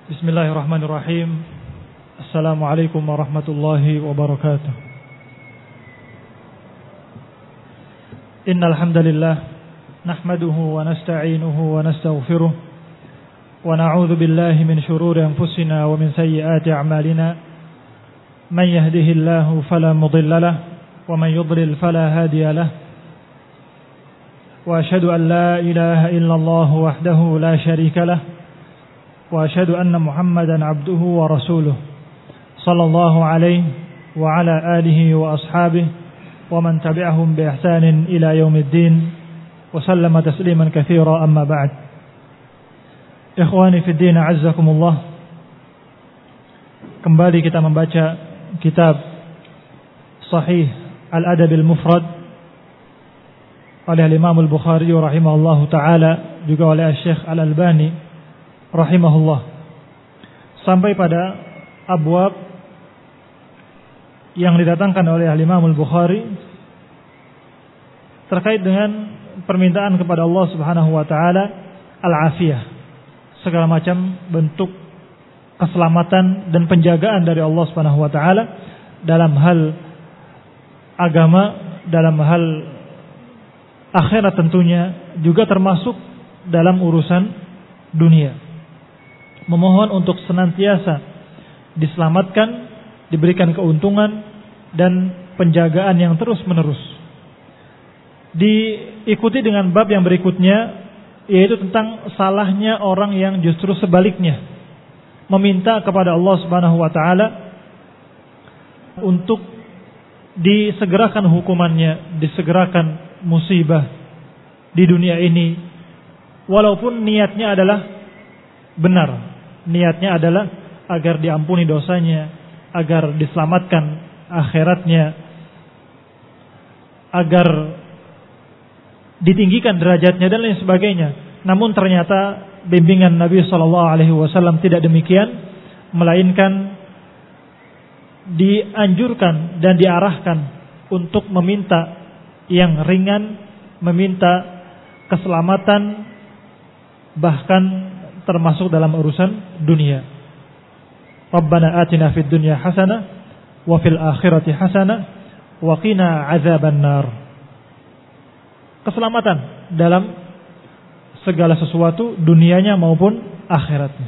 Bismillahirrahmanirrahim. Assalamualaikum warahmatullahi wabarakatuh. Innal hamdalillah nahmaduhu wa nasta'inuhu wa nastaghfiruh wa na'udzu billahi min shururi anfusina wa min sayyiati a'malina. Man yahdihillahu fala mudilla lahu wa man yudlil fala hadiya lahu. Wa asyhadu an la ilaha illallah wahdahu la syarika lahu. وأشهد أن محمدا عبده ورسوله صلى الله عليه وعلى آله وأصحابه ومن تبعهم بإحسان إلى يوم الدين وسلم تسليما كثيرا أما بعد. إخواني في الدين أعزكم الله. Kembali kita membaca kitab Sahih Al-Adab Al-Mufrad oleh Imam Al-Bukhari rahimahullahu taala, juga oleh Syekh Al-Albani rahimahullah, sampai pada abwab yang didatangkan oleh Imam Al-Bukhari terkait dengan permintaan kepada Allah Subhanahu wa taala al-afiyah, segala macam bentuk keselamatan dan penjagaan dari Allah Subhanahu wa taala dalam hal agama, dalam hal akhirat tentunya, juga termasuk dalam urusan dunia. Memohon untuk senantiasa diselamatkan, diberikan keuntungan dan penjagaan yang terus menerus. Diikuti dengan bab yang berikutnya, yaitu tentang salahnya orang yang justru sebaliknya meminta kepada Allah Subhanahu wa taala untuk disegerakan hukumannya, disegerakan musibah di dunia ini, walaupun niatnya adalah benar. Niatnya adalah agar diampuni dosanya, agar diselamatkan akhiratnya, agar ditinggikan derajatnya dan lain sebagainya. Namun ternyata bimbingan Nabi SAW tidak demikian, melainkan dianjurkan dan diarahkan untuk meminta yang ringan, meminta keselamatan, bahkan termasuk dalam urusan dunia. Rabbana atina fid dunya hasanah wa fil akhirati hasanah wa qina adzaban nar. Keselamatan dalam segala sesuatu, dunianya maupun akhiratnya.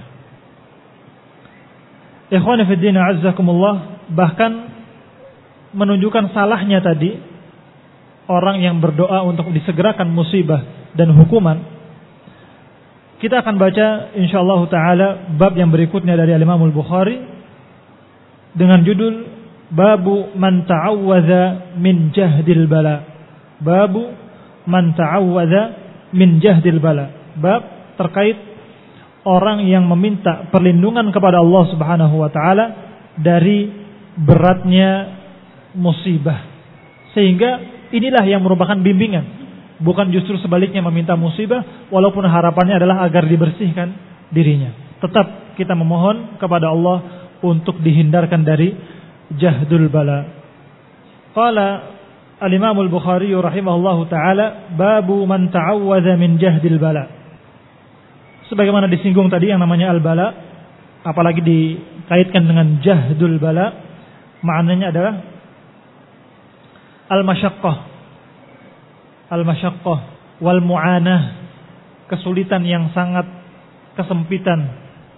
Ikhwani fid din azzakumullah, bahkan menunjukkan salahnya tadi orang yang berdoa untuk disegerakan musibah dan hukuman. Kita akan baca insyaallah taala bab yang berikutnya dari Imam Al-Bukhari dengan judul Babu man ta'awwadza min jahdil bala. Babu man ta'awwadza min jahdil bala. Bab terkait orang yang meminta perlindungan kepada Allah Subhanahu wa taala dari beratnya musibah. Sehingga inilah yang merupakan bimbingan. Bukan justru sebaliknya meminta musibah, walaupun harapannya adalah agar dibersihkan dirinya. Tetap kita memohon kepada Allah untuk dihindarkan dari jahdul bala. Qala al-Imam Al-Bukhari rahimahullahu taala, babu man ta'awwadza min jahdil bala. Sebagaimana disinggung tadi yang namanya al-bala, apalagi dikaitkan dengan jahdul bala, maknanya adalah al-masyaqqah. Al-masyaqqah wal mu'anah, kesulitan yang sangat, kesempitan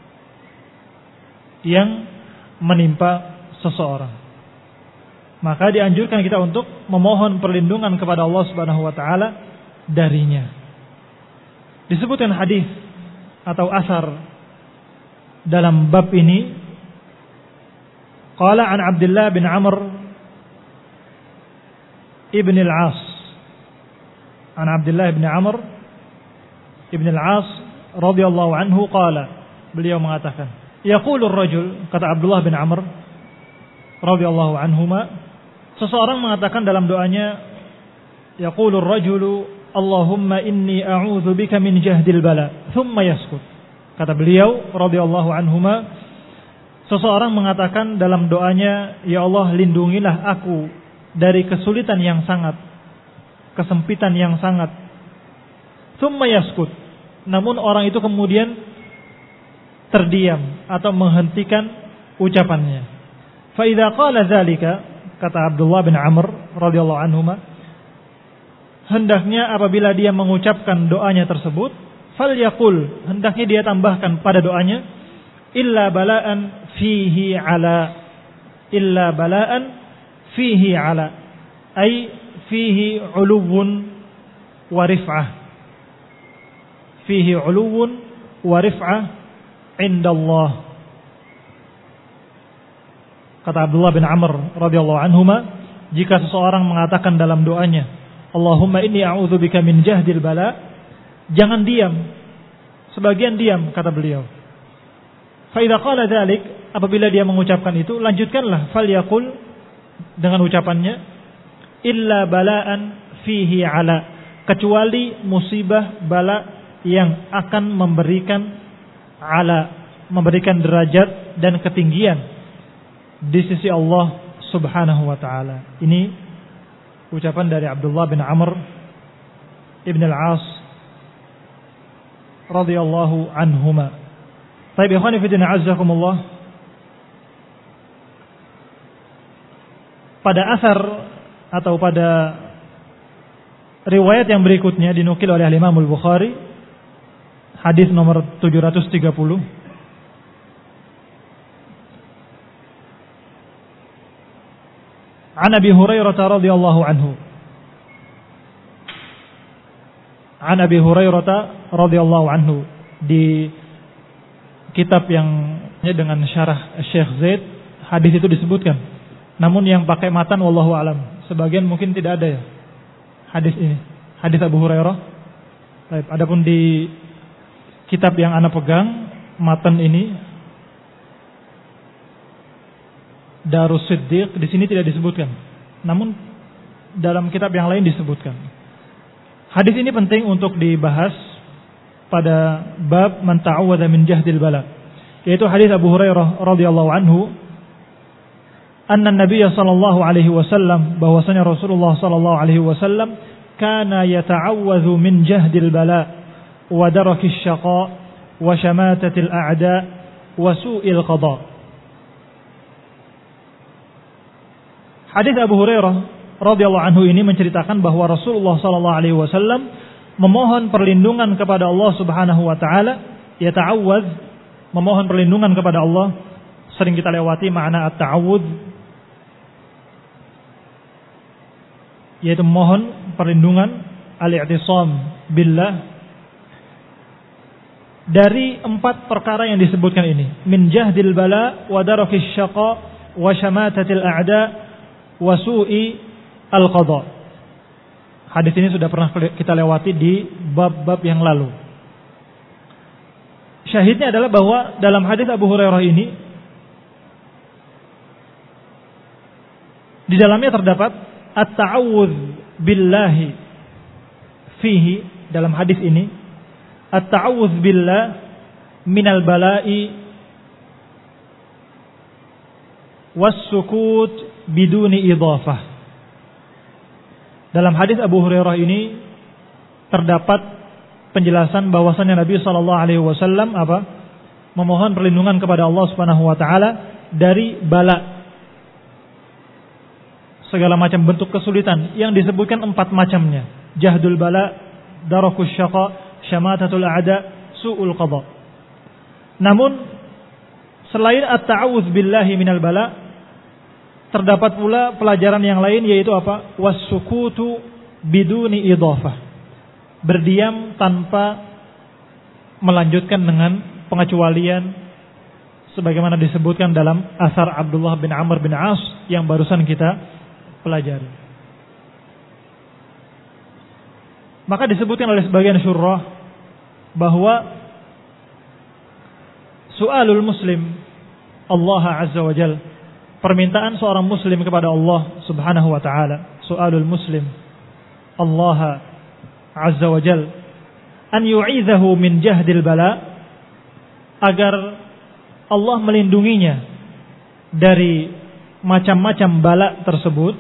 yang menimpa seseorang. Maka dianjurkan kita untuk memohon perlindungan kepada Allah Subhanahu wa taala darinya. Disebutkan hadis atau asar dalam bab ini, qala an Abdullah bin Amr ibn al-As, an Abdullah bin Amr ibn al-As radhiyallahu anhu qala, beliau mengatakan, yaqulu ar-rajul, kata Abdullah bin Amr radhiyallahu anhuma, seseorang mengatakan dalam doanya, yaqulu ar-rajulu Allahumma inni a'udzu bika min jahdil bala, thumma yaskut. Kata beliau radhiyallahu anhuma, seseorang mengatakan dalam doanya, ya Allah, lindungilah aku dari kesulitan yang sangat, kesempitan yang sangat. Thumma yaskut. Namun orang itu kemudian terdiam, atau menghentikan ucapannya. Fa idza qala dzalika, kata Abdullah bin Amr radhiyallahu anhuma, hendaknya apabila dia mengucapkan doanya tersebut, falyaqul, hendaknya dia tambahkan pada doanya, illa bala'an fihi ala, illa bala'an fihi ala, ay fihi uluwun wa rif'ah, fihi uluwun wa rif'ah indallah. Kata Abdullah bin Amr radhiyallahu anhuma, jika seseorang mengatakan dalam doanya, Allahumma inni a'udzubika min jahdil bala, jangan diam. Sebagian diam, kata beliau. Fa idza qala dzalik, apabila dia mengucapkan itu, lanjutkanlah, falyaqul, dengan ucapannya, illa bala'an fihi ala, kecuali musibah bala yang akan memberikan ala, memberikan derajat dan ketinggian di sisi Allah Subhanahu wa taala. Ini ucapan dari Abdullah bin Amr ibn al-As radhiyallahu anhuma. Baik, ikhwani fi din, azzakumullah. Pada asar atau pada riwayat yang berikutnya dinukil oleh Imam Al-Bukhari, hadis nomor 730, An Abi Hurairah radhiyallahu anhu. An Abi Hurairah radhiyallahu anhu, di kitab yang dengan syarah Syekh Zaid, hadis itu disebutkan. Namun yang pakai matan wallahu alam, sebagian mungkin tidak ada ya hadis ini, hadis Abu Hurairah. Baik, adapun di kitab yang ana pegang matan ini, Darus Siddiq, di sini tidak disebutkan. Namun dalam kitab yang lain disebutkan. Hadis ini penting untuk dibahas pada bab man ta'awwadha min jahdil bala, yaitu hadis Abu Hurairah radhiyallahu anhu, anna Nabiy sallallahu alaihi wasallam, bahwasanya Rasulullah sallallahu alaihi wasallam kana yata'awwadhu min jahdil bala wa darakis syaqa wa syamatatil a'da wa su'il qada. Hadis Abu Hurairah radhiyallahu anhu ini menceritakan bahwa Rasulullah sallallahu alaihi wasallam memohon perlindungan kepada Allah Subhanahu wa taala, yata'awwadz, memohon perlindungan kepada Allah. Sering kita lewati makna at-ta'awudz, yaitu memohon perlindungan, al-i'tisam billah, dari 4 perkara yang disebutkan ini, min jahdil bala wa darakis syaqa wa syamatatil a'da wasu'i al-qadha. Hadis ini sudah pernah kita lewati di bab-bab yang lalu. Syahidnya adalah bahwa dalam hadis Abu Hurairah ini, di dalamnya terdapat at-ta'awudz billahi fihi, dalam hadis ini at-ta'awudz billah minal bala'i was-sukut biduni idhafah. Dalam hadis Abu Hurairah ini terdapat penjelasan bahwasannya Nabi sallallahu alaihi wasallam memohon perlindungan kepada Allah Subhanahu wa taala dari bala, segala macam bentuk kesulitan yang disebutkan 4 macamnya: jahdul bala, darakus syaqa, syamatatul a'da, su'ul qada. Namun selain at-ta'awudz billahi minal bala, terdapat pula pelajaran yang lain, yaitu apa? Was-sukutu biduni idhafah, berdiam tanpa melanjutkan dengan pengecualian, sebagaimana disebutkan dalam asar Abdullah bin Amr bin As yang barusan kita pelajari. Maka disebutkan oleh sebagian syurrah bahwa su'alul muslim Allah azza wa jalla, permintaan seorang muslim kepada Allah Subhanahu wa taala, su'alul muslim Allah azza wa jalla, an yu'idzahu min jahdil bala, agar Allah melindunginya dari macam-macam bala tersebut.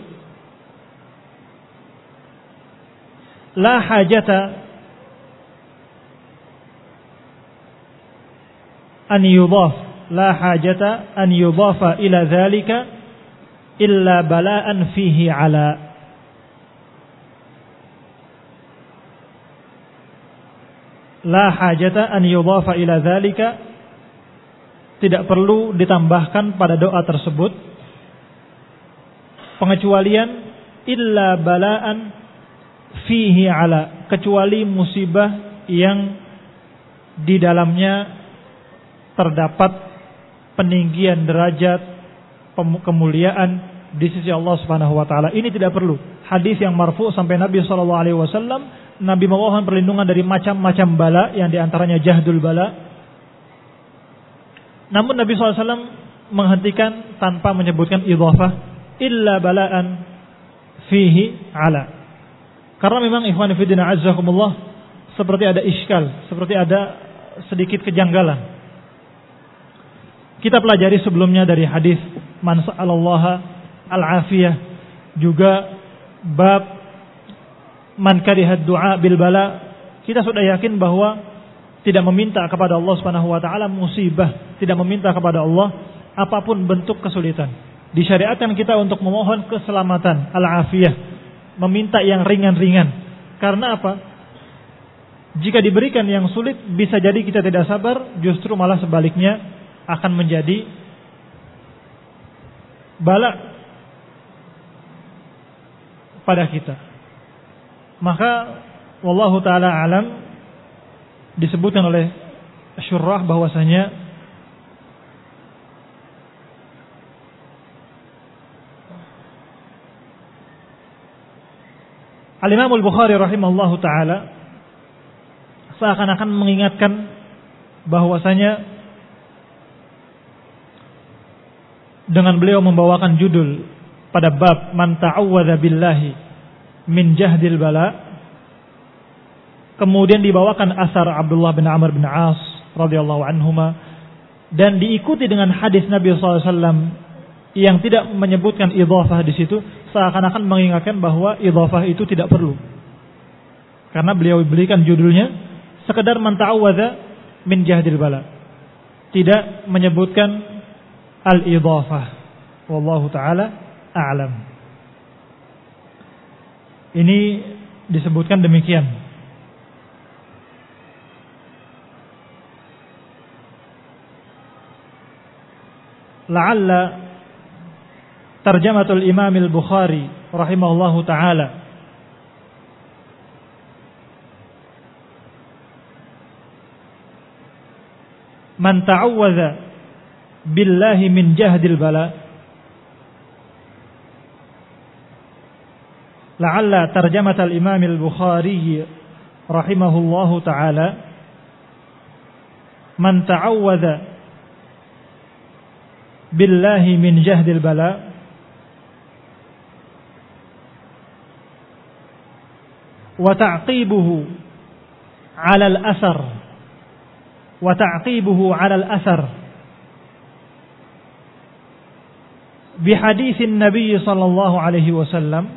La hajata an yudhaf la hajata an yudhafa ila dzalika illa bala'an fihi 'ala. La hajata an yudhafa ila dzalika, tidak perlu ditambahkan pada doa tersebut pengecualian illa bala'an fihi 'ala, kecuali musibah yang di dalamnya terdapat peninggian derajat, kemuliaan di sisi Allah Subhanahu wa taala. Ini tidak perlu. Hadis yang marfu sampai Nabi sallallahu alaihi wasallam, Nabi memohon perlindungan dari macam-macam bala, yang diantaranya jahdul bala. Namun Nabi SAW menghentikan tanpa menyebutkan idhafah illa bala'an fihi 'ala. Karena memang ikhwan fillah azzakumullah, seperti ada iskal, seperti ada sedikit kejanggalan. Kita pelajari sebelumnya dari hadis man sa'alallaha al-afiyah, juga bab man kariha du'a bil bala. Kita sudah yakin bahwa tidak meminta kepada Allah Subhanahu wa taala musibah, tidak meminta kepada Allah apapun bentuk kesulitan. Disyariatkan kita untuk memohon keselamatan, al-afiyah, meminta yang ringan-ringan. Karena apa? Jika diberikan yang sulit, bisa jadi kita tidak sabar, justru malah sebaliknya akan menjadi bala pada kita. Maka wallahu taala alam, disebutkan oleh syurrah bahwasanya Al-Imam Al-Bukhari rahimahullahu taala seakan-akan mengingatkan bahwasanya dengan beliau membawakan judul pada bab man ta'awwadza billahi min jahdil bala, kemudian dibawakan asar Abdullah bin Amr bin As radhiyallahu anhuma, dan diikuti dengan hadis Nabi SAW yang tidak menyebutkan idhafah di situ, seakan-akan mengingatkan bahwa idhafah itu tidak perlu. Karena beliau berikan judulnya sekedar man ta'awwadza min jahdil bala, tidak menyebutkan al-idhafah. Wallahu taala a'lam. Ini disebutkan demikian. La'alla tarjamatul Imam Al-Bukhari rahimahullahu taala man ta'awwadza billahi min jahdil bala, la'alla tarjamatul Imam Al-Bukhari rahimahullahu taala man ta'awwadza billahi min jahdil bala wa ta'qibuhu 'ala al-athar wa ta'qibuhu 'ala al-athar bi haditsin Nabi sallallahu alaihi wasallam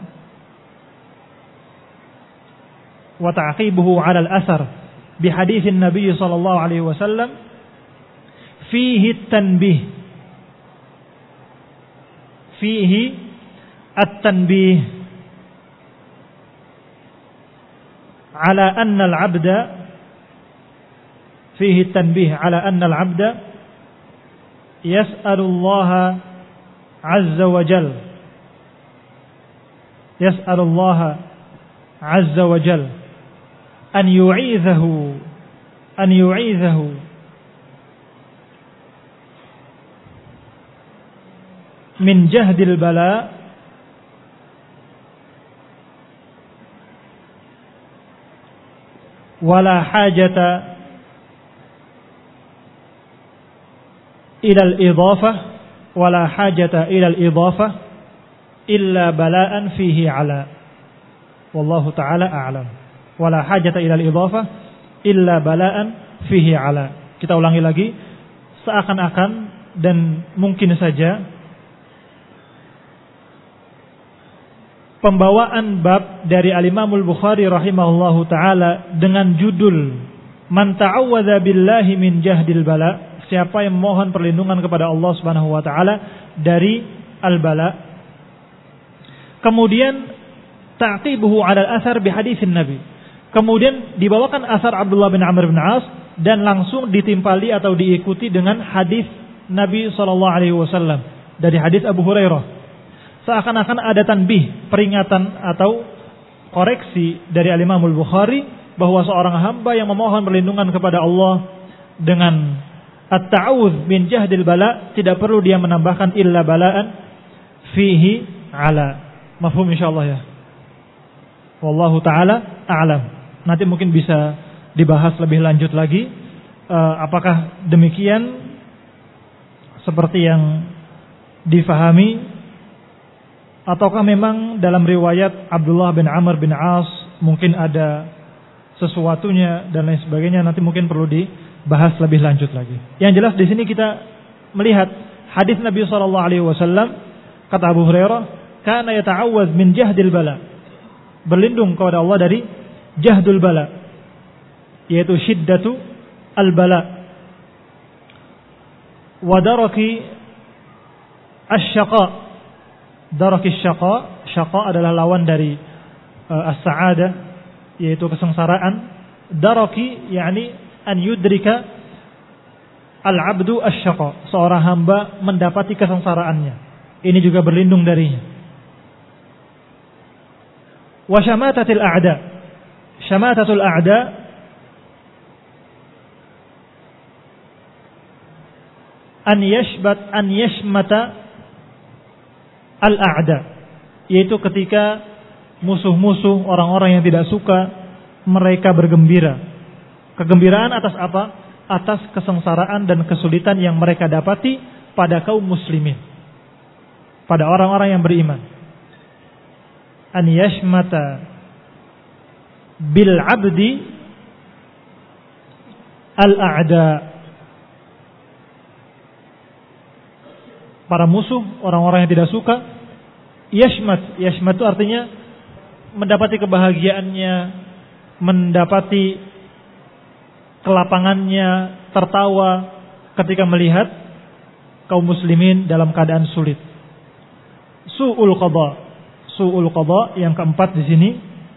wa ta'qibuhu 'ala al-athar bi haditsin Nabi sallallahu alaihi wasallam fihi at-tanbih fihi at-tanbih ala anna al-'abda fihi at-tanbih ala anna al-'abda yas'alu Allah 'azza wa jalla yas'alu Allah 'azza wa jalla an yu'idhahu min jahdil bala wala hajata ila al-idhafah wala hajata ila al-idhafah illa bala'an fihi 'ala. Wallahu ta'ala a'lam. Wala hajata ila al-idhafah illa bala'an fihi 'ala. Kita ulangi lagi, seakan-akan dan mungkin saja pembawaan bab dari Al-Imam Al-Bukhari rahimahullahu taala dengan judul man ta'awwadza billahi min jahdil bala siapa yang memohon perlindungan kepada Allah Subhanahu wa taala dari al-bala. Kemudian ta'qibuhu 'ala al-athar bi haditsin Nabi. Kemudian dibawakan asar Abdullah bin Amr bin As dan langsung ditimpali atau diikuti dengan hadis Nabi sallallahu alaihi wasallam dari hadis Abu Hurairah. Seakan-akan ada tanbih, peringatan atau koreksi dari Al-Imam Al-Bukhari bahwa seorang hamba yang memohon perlindungan kepada Allah dengan at-ta'awudz min jahdil bala tidak perlu dia menambahkan illa bala'an fihi ala. Mafhum insyaallah ya. Wallahu taala a'lam. Nanti mungkin bisa dibahas lebih lanjut lagi apakah demikian seperti yang difahami ataukah memang dalam riwayat Abdullah bin Amr bin As mungkin ada sesuatunya dan lain sebagainya. Nanti mungkin perlu dibahas lebih lanjut lagi. Yang jelas di sini kita melihat hadis Nabi SAW, kata Abu Hurairah, kana yata'awwadz min jahdil bala, berlindung kepada Allah dari jahdul bala, yaitu syiddatu al-bala, wa daraki asy-syaqa. Daraki asy-syaqa, syaqa adalah lawan dari as-sa'adah, yaitu kesengsaraan. Daraki yakni an yudrika al-'abdu asy-syaqa, seorang hamba mendapati kesengsaraannya. Ini juga berlindung darinya. Wa syamatatil a'da. Syamatatul a'da an yashmata al-a'da, yaitu ketika musuh-musuh, orang-orang yang tidak suka, mereka bergembira. Kegembiraan atas apa? Atas kesengsaraan dan kesulitan yang mereka dapati pada kaum muslimin, pada orang-orang yang beriman. An yashmata bil abdi al-a'da, para musuh, orang-orang yang tidak suka. Yashmat itu artinya mendapati kebahagiaannya, mendapati kelapangannya, tertawa ketika melihat kaum muslimin dalam keadaan sulit. Su'ul qada yang keempat di sini,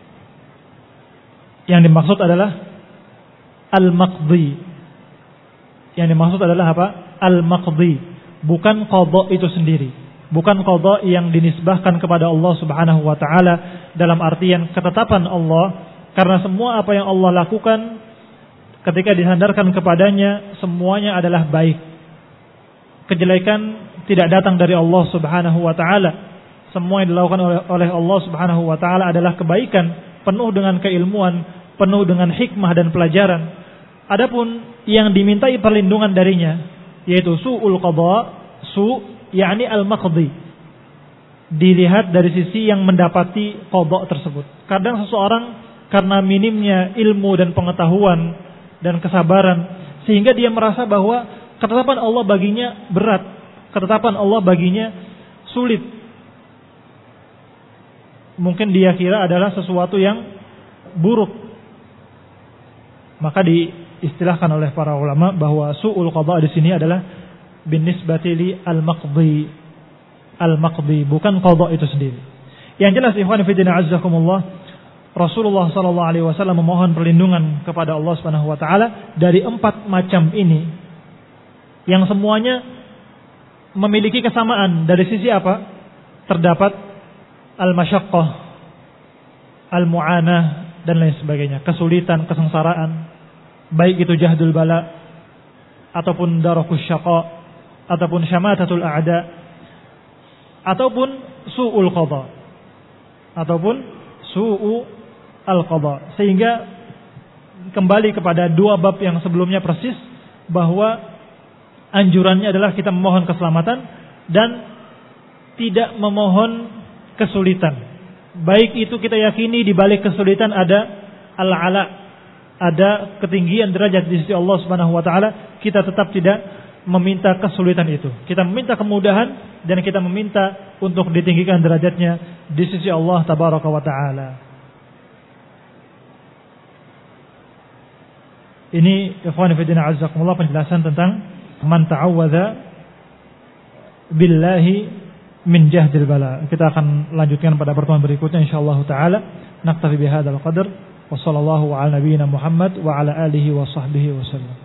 yang dimaksud adalah al-maqdi. Yang dimaksud adalah apa? Al-maqdi, bukan qada itu sendiri, bukan qada yang dinisbahkan kepada Allah Subhanahu wa taala dalam artian ketetapan Allah, karena semua apa yang Allah lakukan ketika disandarkan kepadanya semuanya adalah baik. Kejelekan tidak datang dari Allah Subhanahu wa taala. Semua yang dilakukan oleh Allah Subhanahu wa taala adalah kebaikan, penuh dengan keilmuan, penuh dengan hikmah dan pelajaran. Adapun yang dimintai perlindungan darinya yaitu su'ul qada, yakni al-maqdi, dilihat dari sisi yang mendapati qada tersebut. Kadang seseorang karena minimnya ilmu dan pengetahuan dan kesabaran sehingga dia merasa bahwa ketetapan Allah baginya berat, ketetapan Allah baginya sulit. Mungkin dia kira adalah sesuatu yang buruk. Maka diistilahkan oleh para ulama bahwa su'ul qada di sini adalah binisbati li al-maqdi. Al-maqdi, bukan qada itu sendiri. Yang jelas ikhwan fillah azzakumullah, Rasulullah sallallahu alaihi wasallam memohon perlindungan kepada Allah Subhanahu wa taala dari 4 macam ini, yang semuanya memiliki kesamaan dari sisi apa? Terdapat al-masyaqqah, al-mu'anah dan lain sebagainya, kesulitan, kesengsaraan, baik itu jahdul bala ataupun darakus syaqa ataupun syamatatul a'da ataupun su'ul qada ataupun su'u al-qada. Sehingga kembali kepada 2 bab yang sebelumnya persis, bahwa anjurannya adalah kita memohon keselamatan dan tidak memohon kesulitan. Baik itu kita yakini di balik kesulitan ada al-ala, ada ketinggian derajat di sisi Allah Subhanahu wa taala, kita tetap tidak meminta kesulitan itu. Kita meminta kemudahan dan kita meminta untuk ditinggikan derajatnya di sisi Allah tabaraka wa taala. Ini ikhwan fillah azzakumullah penjelasan tentang man ta'awwadza billahi min jahdil bala. Kita akan lanjutkan pada pertemuan berikutnya insyaallah taala. Naktafi bihadzal qadar wa sallallahu ala nabiyyina Muhammad wa ala alihi wa sahbihi wasallam.